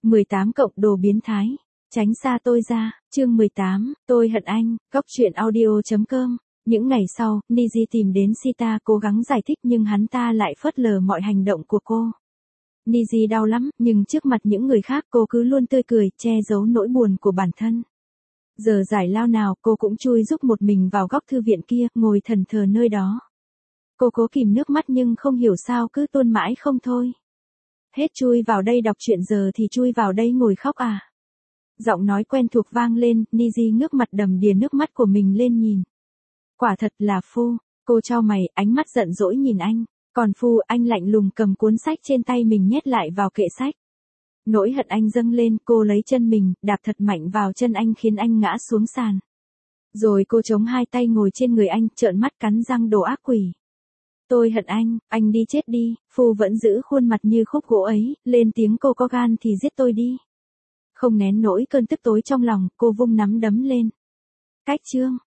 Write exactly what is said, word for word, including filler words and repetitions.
mười tám cộng đồ biến thái. Tránh xa tôi ra. Chương mười tám, tôi hận anh. Góc truyện audio chấm com. Những ngày sau, Niji tìm đến Sita cố gắng giải thích nhưng hắn ta lại phớt lờ mọi hành động của cô. Niji đau lắm, nhưng trước mặt những người khác cô cứ luôn tươi cười, che giấu nỗi buồn của bản thân. Giờ giải lao nào cô cũng chui giúp một mình vào góc thư viện kia, ngồi thẫn thờ nơi đó. Cô cố kìm nước mắt nhưng không hiểu sao cứ tuôn mãi không thôi. Hết chui vào đây đọc truyện giờ thì chui vào đây ngồi khóc à. Giọng nói quen thuộc vang lên, Niji ngước mặt đầm đìa nước mắt của mình lên nhìn. Quả thật là Phu, cô chau mày, ánh mắt giận dỗi nhìn anh. Còn Phu, anh lạnh lùng cầm cuốn sách trên tay mình nhét lại vào kệ sách. Nỗi hận anh dâng lên, cô lấy chân mình, đạp thật mạnh vào chân anh khiến anh ngã xuống sàn. Rồi cô chống hai tay ngồi trên người anh, trợn mắt cắn răng đồ ác quỷ. Tôi hận anh, anh đi chết đi. Phu vẫn giữ khuôn mặt như khúc gỗ ấy, lên tiếng cô có gan thì giết tôi đi. Không nén nổi cơn tức tối trong lòng, cô vung nắm đấm lên. Cách chương.